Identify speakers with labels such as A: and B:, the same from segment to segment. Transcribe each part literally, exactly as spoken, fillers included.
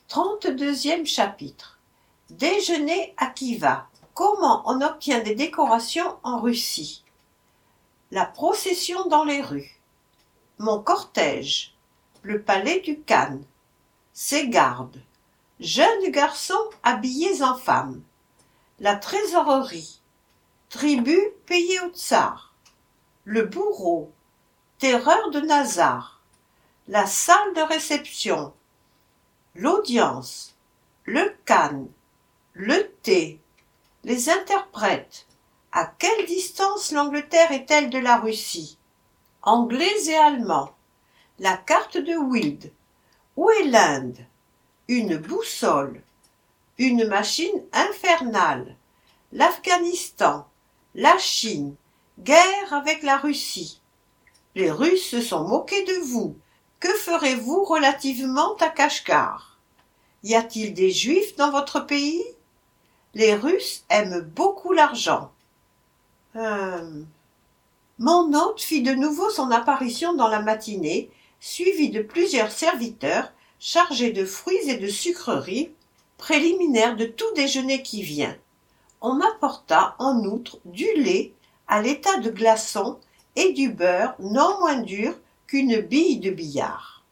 A: trente-deuxième chapitre. Déjeuner à Khiva. Comment on obtient des décorations en Russie. La procession dans les rues. Mon cortège. Le palais du Khan. Ses gardes. Jeunes garçons habillés en femmes. La trésorerie. Tribut payée au tsar. Le bourreau. Terreur de Nazar. La salle de réception. L'audience. Le Khan. Le thé. Les interprètes. À quelle distance l'Angleterre est-elle de la Russie? Anglais et Allemands. La carte de Wild. Où est l'Inde? Une boussole. Une machine infernale. L'Afghanistan. La Chine. Guerre avec la Russie. Les Russes se sont moqués de vous. Que ferez-vous relativement à Kashgar? Y a-t-il des Juifs dans votre pays? Les Russes aiment beaucoup l'argent. Euh... Mon hôte fit de nouveau son apparition dans la matinée, suivi de plusieurs serviteurs chargés de fruits et de sucreries, préliminaires de tout déjeuner qui vient. On m'apporta en outre du lait à l'état de glaçon et du beurre non moins dur qu'une bille de billard.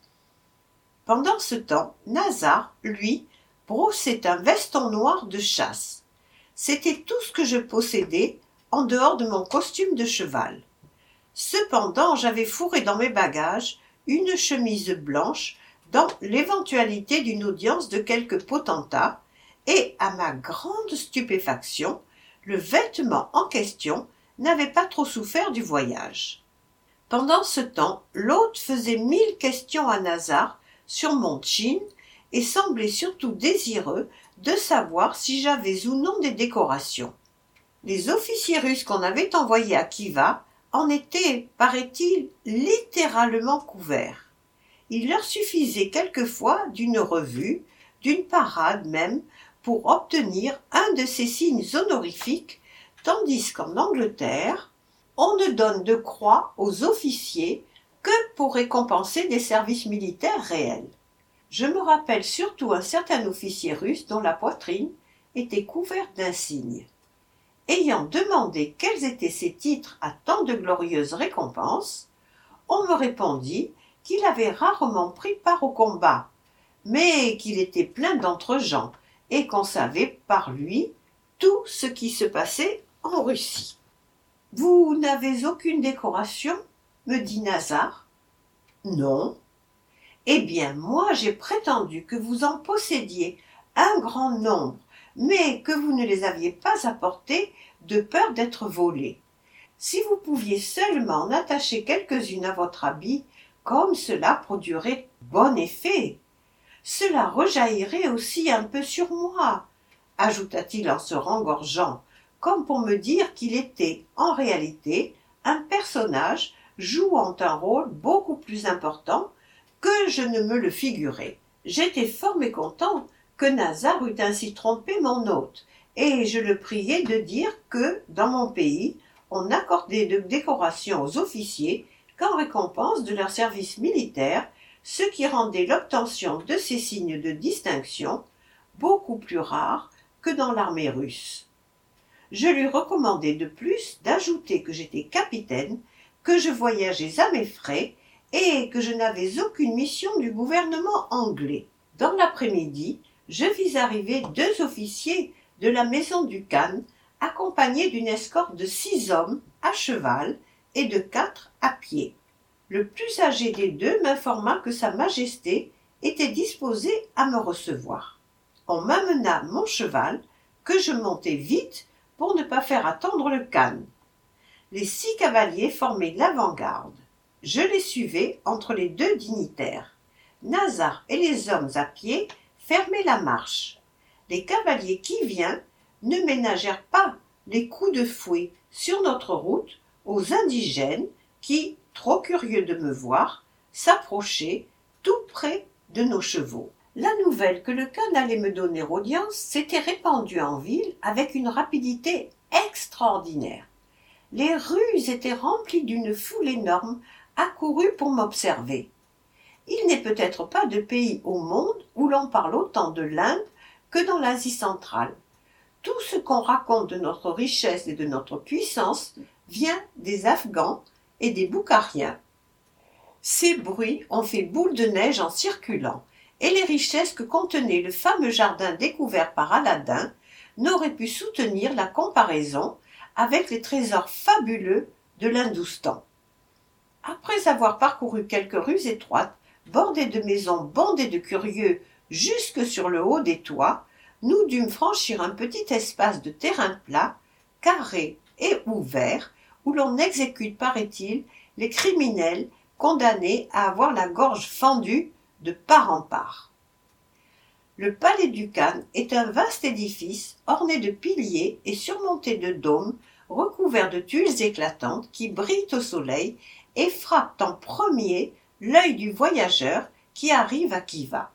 A: Pendant ce temps, Nazar, lui, brossait un veston noir de chasse. C'était tout ce que je possédais en dehors de mon costume de cheval. Cependant, j'avais fourré dans mes bagages une chemise blanche dans l'éventualité d'une audience de quelque potentat, et, à ma grande stupéfaction, le vêtement en question n'avait pas trop souffert du voyage. Pendant ce temps, l'hôte faisait mille questions à Nazar sur mon tchin et semblait surtout désireux de savoir si j'avais ou non des décorations. Les officiers russes qu'on avait envoyés à Khiva en étaient, paraît-il, littéralement couverts. Il leur suffisait quelquefois d'une revue, d'une parade même, pour obtenir un de ces signes honorifiques, tandis qu'en Angleterre, on ne donne de croix aux officiers que pour récompenser des services militaires réels. Je me rappelle surtout un certain officier russe dont la poitrine était couverte d'insignes. Ayant demandé quels étaient ses titres à tant de glorieuses récompenses, on me répondit qu'il avait rarement pris part au combat, mais qu'il était plein d'entre-gens et qu'on savait par lui tout ce qui se passait en Russie. « Vous n'avez aucune décoration ?» me dit Nazar. « Non. »« Eh bien, moi j'ai prétendu que vous en possédiez un grand nombre, mais que vous ne les aviez pas apportés de peur d'être volés. Si vous pouviez seulement en attacher quelques-unes à votre habit, comme cela produirait bon effet. Cela rejaillirait aussi un peu sur moi, ajouta-t-il en se rengorgeant, comme pour me dire qu'il était, en réalité, un personnage jouant un rôle beaucoup plus important que je ne me le figurais. J'étais fort mécontent que Nazar eût ainsi trompé mon hôte, et je le priai de dire que, dans mon pays, on n'accordait de décoration aux officiers qu'en récompense de leur service militaire, ce qui rendait l'obtention de ces signes de distinction beaucoup plus rare que dans l'armée russe. Je lui recommandai de plus d'ajouter que j'étais capitaine, que je voyageais à mes frais et que je n'avais aucune mission du gouvernement anglais. Dans l'après-midi, je vis arriver deux officiers de la maison du Khan, accompagnés d'une escorte de six hommes à cheval et de quatre à pied. Le plus âgé des deux m'informa que Sa Majesté était disposée à me recevoir. On m'amena mon cheval, que je montai vite pour ne pas faire attendre le Khan. Les six cavaliers formaient l'avant-garde. Je les suivais entre les deux dignitaires. Nazar et les hommes à pied fermaient la marche. Les cavaliers qui vinrent ne ménagèrent pas les coups de fouet sur notre route aux indigènes qui, trop curieux de me voir, s'approchaient tout près de nos chevaux. La nouvelle que le Khan allait me donner audience s'était répandue en ville avec une rapidité extraordinaire. Les rues étaient remplies d'une foule énorme accourue pour m'observer. il n'est peut-être pas de pays au monde où l'on parle autant de l'Inde que dans l'Asie centrale. Tout ce qu'on raconte de notre richesse et de notre puissance vient des Afghans et des Boukhariens. Ces bruits ont fait boule de neige en circulant, et les richesses que contenait le fameux jardin découvert par Aladin n'auraient pu soutenir la comparaison avec les trésors fabuleux de l'Hindoustan. Après avoir parcouru quelques rues étroites, bordées de maisons bondées de curieux jusque sur le haut des toits, nous dûmes franchir un petit espace de terrain plat, carré et ouvert, où l'on exécute, paraît-il, les criminels condamnés à avoir la gorge fendue de part en part. Le palais du Khan est un vaste édifice orné de piliers et surmonté de dômes recouverts de tuiles éclatantes qui brillent au soleil et frappent en premier l'œil du voyageur qui arrive à Khiva.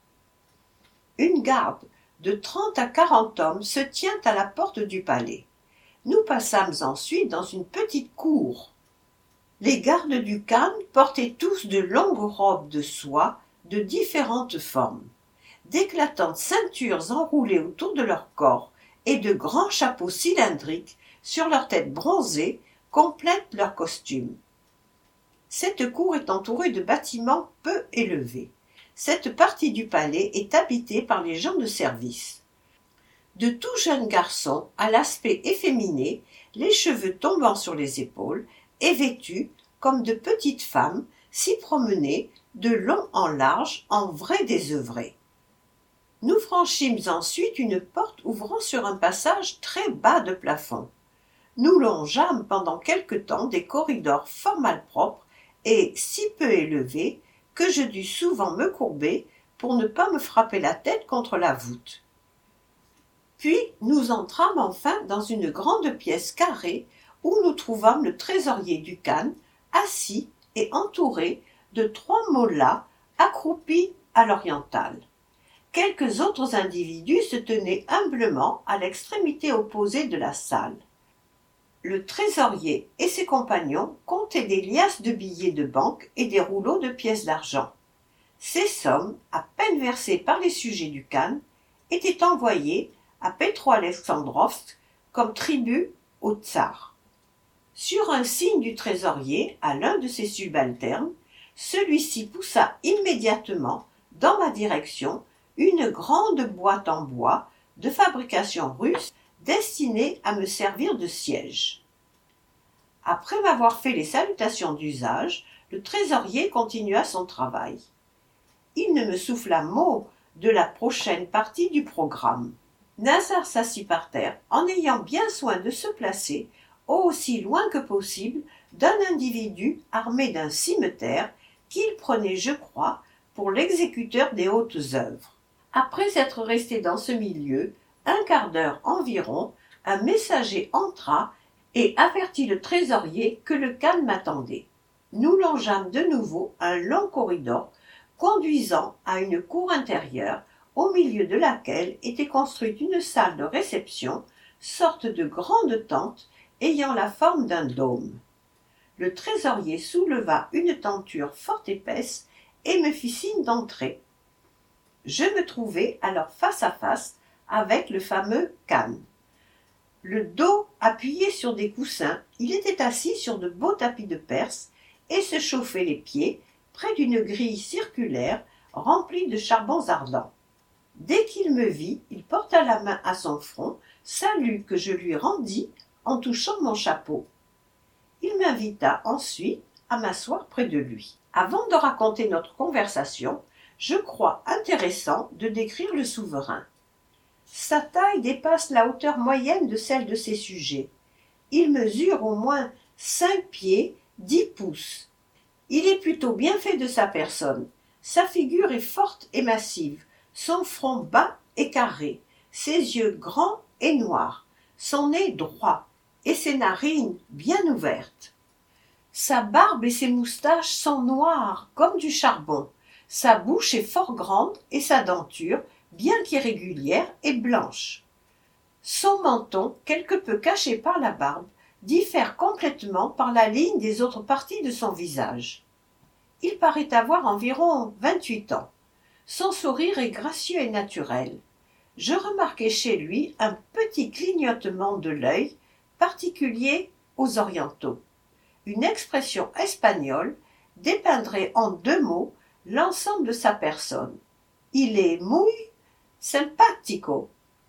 A: Une garde de trente à quarante hommes se tient à la porte du palais. Nous passâmes ensuite dans une petite cour. Les gardes du Khan portaient tous de longues robes de soie de différentes formes. D'éclatantes ceintures enroulées autour de leur corps et de grands chapeaux cylindriques sur leurs têtes bronzées complètent leur costume. Cette cour est entourée de bâtiments peu élevés. Cette partie du palais est habitée par les gens de service. De tout jeunes garçons à l'aspect efféminé, les cheveux tombant sur les épaules, et vêtus comme de petites femmes, s'y promenaient de long en large en vrais désœuvrés. Nous franchîmes ensuite une porte ouvrant sur un passage très bas de plafond. Nous longeâmes pendant quelque temps des corridors fort malpropres et si peu élevés que je dus souvent me courber pour ne pas me frapper la tête contre la voûte. Puis nous entrâmes enfin dans une grande pièce carrée où nous trouvâmes le trésorier du Khan, assis et entouré de trois mollahs accroupis à l'orientale. Quelques autres individus se tenaient humblement à l'extrémité opposée de la salle. Le trésorier et ses compagnons comptaient des liasses de billets de banque et des rouleaux de pièces d'argent. Ces sommes, à peine versées par les sujets du Khan, étaient envoyées à Petro-Alexandrovsk comme tribut au tsar. Sur un signe du trésorier à l'un de ses subalternes, celui-ci poussa immédiatement dans ma direction une grande boîte en bois de fabrication russe destinée à me servir de siège. Après m'avoir fait les salutations d'usage, le trésorier continua son travail. Il ne me souffla mot de la prochaine partie du programme. Nazar s'assit par terre en ayant bien soin de se placer aussi loin que possible d'un individu armé d'un cimeterre qu'il prenait, je crois, pour l'exécuteur des hautes œuvres. Après être resté dans ce milieu un quart d'heure environ, un messager entra et avertit le trésorier que le Khan m'attendait. Nous longeâmes de nouveau un long corridor conduisant à une cour intérieure au milieu de laquelle était construite une salle de réception, sorte de grande tente ayant la forme d'un dôme. Le trésorier souleva une tenture fort épaisse et me fit signe d'entrer. Je me trouvai alors face à face avec le fameux Khan. Le dos appuyé sur des coussins, il était assis sur de beaux tapis de Perse et se chauffait les pieds près d'une grille circulaire remplie de charbons ardents. Dès qu'il me vit, il porta la main à son front, salut que je lui rendis en touchant mon chapeau. Il m'invita ensuite à m'asseoir près de lui. Avant de raconter notre conversation, je crois intéressant de décrire le souverain. Sa taille dépasse la hauteur moyenne de celle de ses sujets. Il mesure au moins cinq pieds, dix pouces. Il est plutôt bien fait de sa personne. Sa figure est forte et massive, son front bas et carré, ses yeux grands et noirs, son nez droit et ses narines bien ouvertes. Sa barbe et ses moustaches sont noires comme du charbon. Sa bouche est fort grande et sa denture, bien qu'irrégulière, est blanche. Son menton, quelque peu caché par la barbe, diffère complètement par la ligne des autres parties de son visage. Il paraît avoir environ vingt-huit ans. Son sourire est gracieux et naturel. Je remarquai chez lui un petit clignotement de l'œil particulier aux orientaux. Une expression espagnole dépeindrait en deux mots l'ensemble de sa personne. Il est muy simpatico.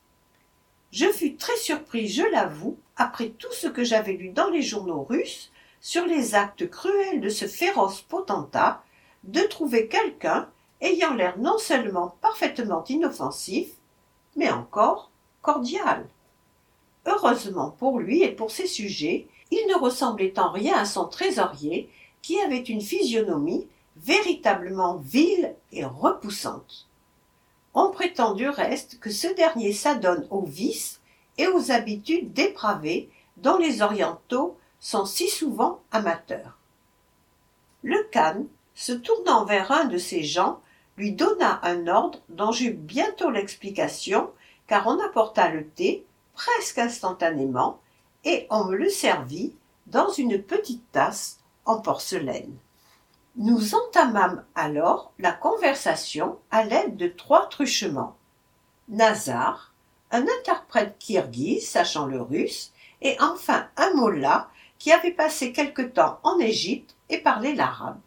A: Je fus très surpris, je l'avoue, après tout ce que j'avais lu dans les journaux russes sur les actes cruels de ce féroce potentat, de trouver quelqu'un ayant l'air non seulement parfaitement inoffensif, mais encore cordial. Heureusement pour lui et pour ses sujets, il ne ressemblait en rien à son trésorier, qui avait une physionomie véritablement vile et repoussante. On prétend du reste que ce dernier s'adonne aux vices et aux habitudes dépravées dont les orientaux sont si souvent amateurs. Le khan, se tournant vers un de ces gens, lui donna un ordre dont j'eus bientôt l'explication, car on apporta le thé presque instantanément et on me le servit dans une petite tasse en porcelaine. Nous entamâmes alors la conversation à l'aide de trois truchements. Nazar, un interprète kirghize sachant le russe, et enfin un mollah qui avait passé quelque temps en Égypte et parlait l'arabe.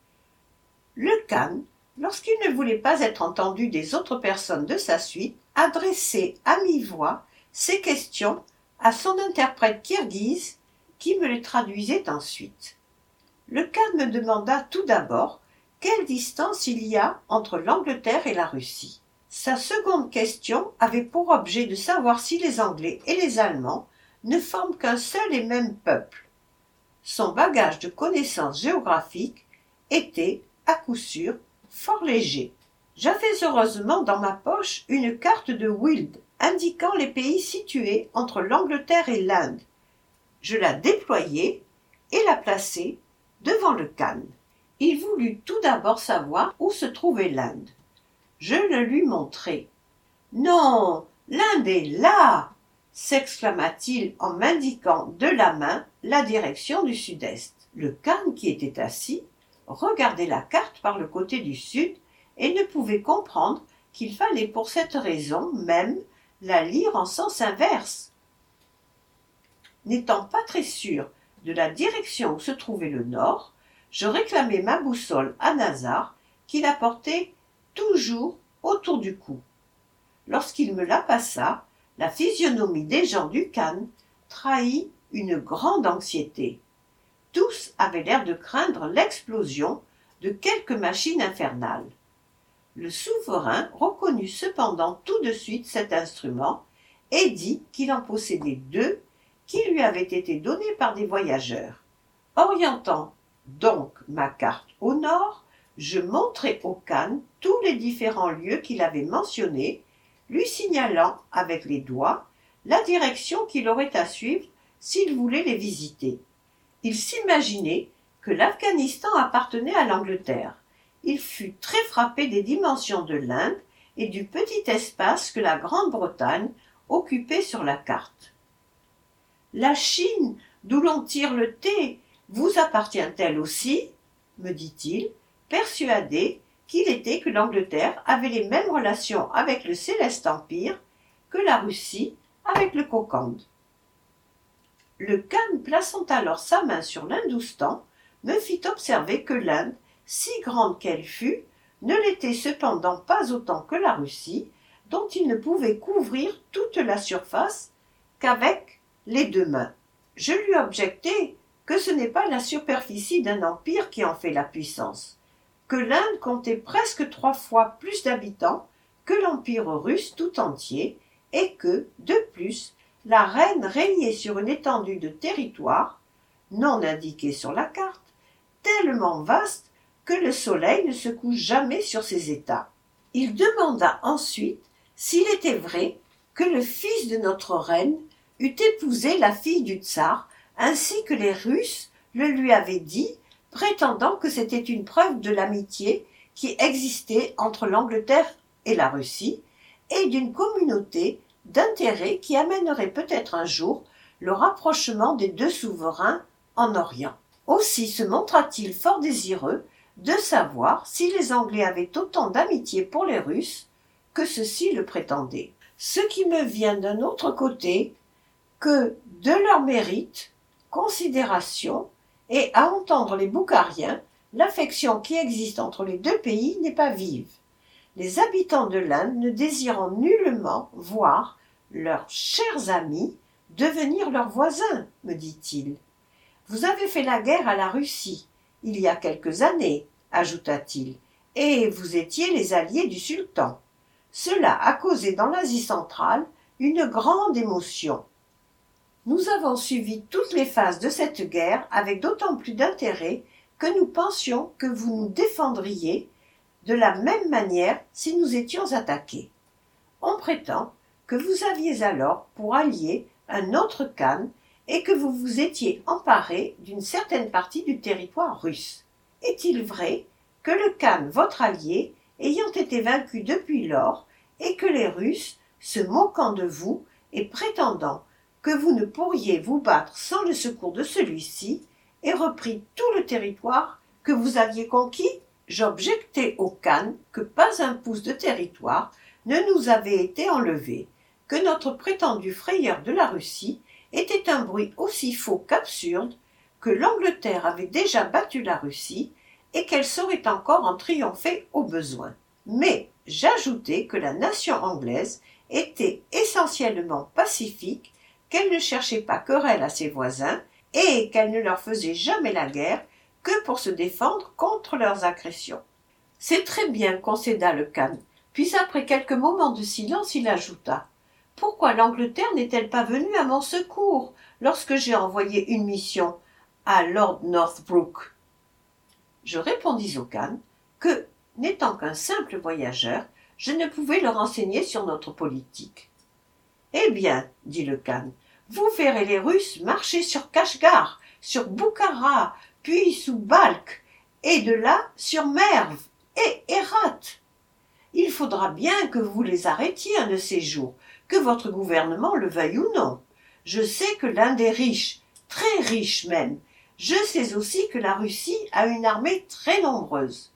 A: Le khan, lorsqu'il ne voulait pas être entendu des autres personnes de sa suite, adressait à mi-voix ses questions à son interprète kirghize qui me les traduisait ensuite. Le khan me demanda tout d'abord quelle distance il y a entre l'Angleterre et la Russie. Sa seconde question avait pour objet de savoir si les Anglais et les Allemands ne forment qu'un seul et même peuple. Son bagage de connaissances géographiques était, à coup sûr, fort léger. J'avais heureusement dans ma poche une carte de Wild indiquant les pays situés entre l'Angleterre et l'Inde. Je la déployai et la plaçai devant le khan. Il voulut tout d'abord savoir où se trouvait l'Inde. Je le lui montrai. « Non, l'Inde est là !» s'exclama-t-il en m'indiquant de la main la direction du sud-est. Le khan, qui était assis, regardait la carte par le côté du sud et ne pouvait comprendre qu'il fallait pour cette raison même la lire en sens inverse. N'étant pas très sûr de la direction où se trouvait le nord, je réclamai ma boussole à Nazar, qui la portait toujours autour du cou. Lorsqu'il me la passa, la physionomie des gens du khan trahit une grande anxiété. Tous avaient l'air de craindre l'explosion de quelque machine infernale. Le souverain reconnut cependant tout de suite cet instrument et dit qu'il en possédait deux qui lui avaient été donnés par des voyageurs. Orientant donc ma carte au nord, je montrai au khan tous les différents lieux qu'il avait mentionnés, lui signalant avec les doigts la direction qu'il aurait à suivre s'il voulait les visiter. Il s'imaginait que l'Afghanistan appartenait à l'Angleterre. Il fut très frappé des dimensions de l'Inde et du petit espace que la Grande-Bretagne occupait sur la carte. « La Chine, d'où l'on tire le thé, vous appartient-elle aussi ?» me dit-il, persuadé qu'il était que l'Angleterre avait les mêmes relations avec le Céleste Empire que la Russie avec le Kokand. Le khan, plaçant alors sa main sur l'Hindoustan, me fit observer que l'Inde, si grande qu'elle fût, ne l'était cependant pas autant que la Russie, dont il ne pouvait couvrir toute la surface qu'avec les deux mains. Je lui objectai que ce n'est pas la superficie d'un empire qui en fait la puissance, que l'Inde comptait presque trois fois plus d'habitants que l'empire russe tout entier, et que, de plus, la reine régnait sur une étendue de territoire, non indiquée sur la carte, tellement vaste que le soleil ne se couche jamais sur ces États. Il demanda ensuite s'il était vrai que le fils de notre reine eût épousé la fille du tsar, ainsi que les Russes le lui avaient dit, prétendant que c'était une preuve de l'amitié qui existait entre l'Angleterre et la Russie, et d'une communauté d'intérêts qui amènerait peut-être un jour le rapprochement des deux souverains en Orient. Aussi se montra-t-il fort désireux de savoir si les Anglais avaient autant d'amitié pour les Russes que ceux-ci le prétendaient. Ce qui me vient d'un autre côté que de leur mérite, considération, et à entendre les Boukhariens, l'affection qui existe entre les deux pays n'est pas vive. Les habitants de l'Inde ne désirant nullement voir leurs chers amis devenir leurs voisins, me dit-il. Vous avez fait la guerre à la Russie, il y a quelques années, ajouta-t-il, et vous étiez les alliés du sultan. Cela a causé dans l'Asie centrale une grande émotion. Nous avons suivi toutes les phases de cette guerre avec d'autant plus d'intérêt que nous pensions que vous nous défendriez de la même manière si nous étions attaqués. On prétend que vous aviez alors pour allié un autre Khan et que vous vous étiez emparé d'une certaine partie du territoire russe. Est-il vrai que le Khan, votre allié, ayant été vaincu depuis lors, et que les Russes, se moquant de vous et prétendant que vous ne pourriez vous battre sans le secours de celui-ci, aient repris tout le territoire que vous aviez conquis? J'objectai au Khan que pas un pouce de territoire ne nous avait été enlevé, que notre prétendu frayeur de la Russie était un bruit aussi faux qu'absurde, que l'Angleterre avait déjà battu la Russie et qu'elle saurait encore en triompher au besoin. Mais j'ajoutai que la nation anglaise était essentiellement pacifique, qu'elle ne cherchait pas querelle à ses voisins et qu'elle ne leur faisait jamais la guerre que pour se défendre contre leurs agressions. C'est très bien, concéda le Khan, puis après quelques moments de silence il ajouta: pourquoi l'Angleterre n'est-elle pas venue à mon secours lorsque j'ai envoyé une mission à Lord Northbrook? Je répondis au Khan que, n'étant qu'un simple voyageur, je ne pouvais le renseigner sur notre politique. Eh bien, dit le Khan, vous verrez les Russes marcher sur Kashgar, sur Boukhara, puis sous Balkh, et de là sur Merv et Hérat. Il faudra bien que vous les arrêtiez un de ces jours, que votre gouvernement le veuille ou non. Je sais que l'Inde est riche, très riche même. Je sais aussi que la Russie a une armée très nombreuse.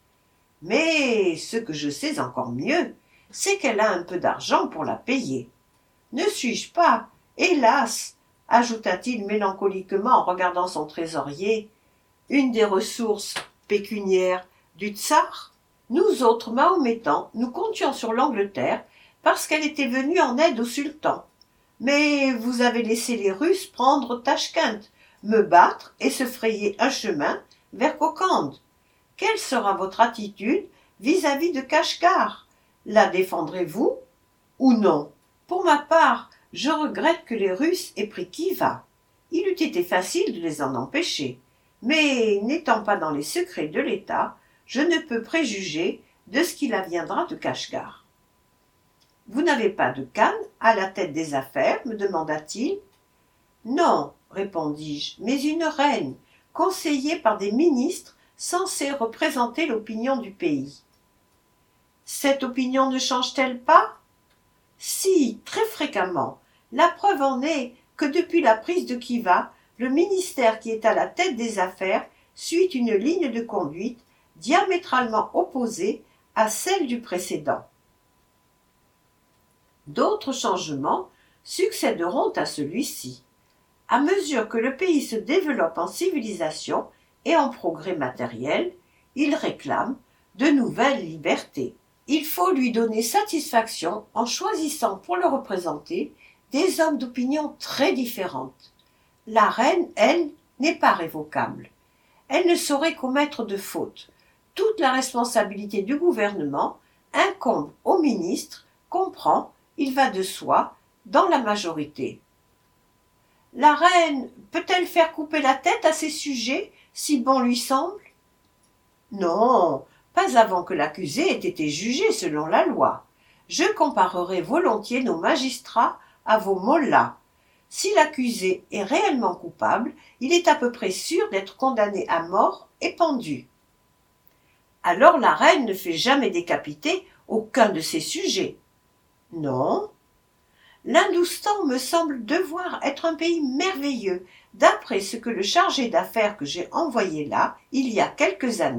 A: Mais ce que je sais encore mieux, c'est qu'elle a un peu d'argent pour la payer. Ne suis-je pas, hélas, ajouta-t-il mélancoliquement en regardant son trésorier, une des ressources pécuniaires du tsar? Nous autres Mahométans, nous comptions sur l'Angleterre parce qu'elle était venue en aide au sultan. Mais vous avez laissé les Russes prendre Tachkent, me battre et se frayer un chemin vers Kokand. Quelle sera votre attitude vis-à-vis de Kashgar? La défendrez-vous ou non? Pour ma part, je regrette que les Russes aient pris Khiva. Il eût été facile de les en empêcher. Mais, n'étant pas dans les secrets de l'État, je ne peux préjuger de ce qu'il adviendra de Kashgar. Vous n'avez pas de Khan à la tête des affaires, me demanda-t-il. Non, répondis-je, mais une reine, conseillée par des ministres censés représenter l'opinion du pays. Cette opinion ne change-t-elle pas? Si, très fréquemment. La preuve en est que depuis la prise de Khiva, le ministère qui est à la tête des affaires suit une ligne de conduite diamétralement opposée à celle du précédent. D'autres changements succéderont à celui-ci. À mesure que le pays se développe en civilisation et en progrès matériel, il réclame de nouvelles libertés. Il faut lui donner satisfaction en choisissant pour le représenter des hommes d'opinion très différentes. La reine, elle, n'est pas révocable. Elle ne saurait commettre de faute. Toute la responsabilité du gouvernement incombe au ministre, comprend, il va de soi, dans la majorité. La reine peut-elle faire couper la tête à ses sujets, si bon lui semble? Non, pas avant que l'accusé ait été jugé selon la loi. Je comparerai volontiers nos magistrats à vos mollahs. Si l'accusé est réellement coupable, il est à peu près sûr d'être condamné à mort et pendu. Alors la reine ne fait jamais décapiter aucun de ses sujets. Non. L'Hindoustan me semble devoir être un pays merveilleux, d'après ce que le chargé d'affaires que j'ai envoyé là, il y a quelques années,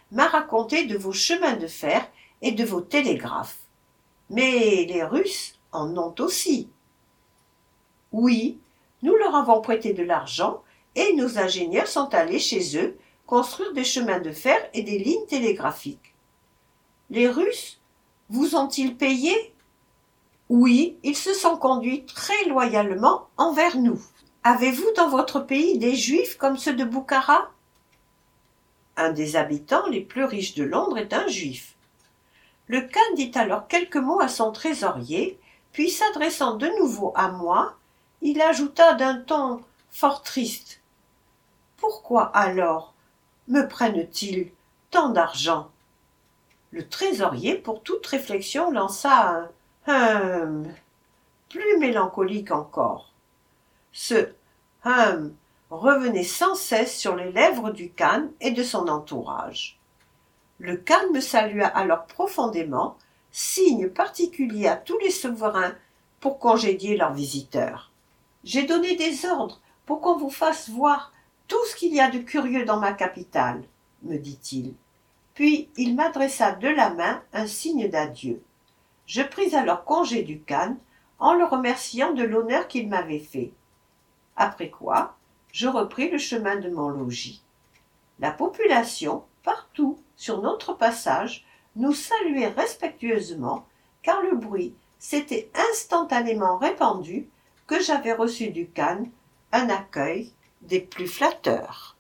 A: m'a raconté de vos chemins de fer et de vos télégraphes. Mais les Russes en ont aussi. Oui, nous leur avons prêté de l'argent et nos ingénieurs sont allés chez eux construire des chemins de fer et des lignes télégraphiques. Les Russes vous ont-ils payé? Oui, ils se sont conduits très loyalement envers nous. Avez-vous dans votre pays des Juifs comme ceux de Boukhara? Un des habitants les plus riches de Londres est un Juif. Le Khan dit alors quelques mots à son trésorier, puis s'adressant de nouveau à moi, il ajouta d'un ton fort triste. « Pourquoi alors me prennent-ils tant d'argent ?» Le trésorier, pour toute réflexion, lança un « hum » plus mélancolique encore. Ce « hum » revenait sans cesse sur les lèvres du Khan et de son entourage. Le Khan me salua alors profondément, signe particulier à tous les souverains pour congédier leurs visiteurs. « J'ai donné des ordres pour qu'on vous fasse voir tout ce qu'il y a de curieux dans ma capitale, » me dit-il. Puis il m'adressa de la main un signe d'adieu. Je pris alors congé du Khan en le remerciant de l'honneur qu'il m'avait fait. Après quoi, je repris le chemin de mon logis. La population, partout sur notre passage, nous saluait respectueusement, car le bruit s'était instantanément répandu que j'avais reçu du Khan un accueil des plus flatteurs.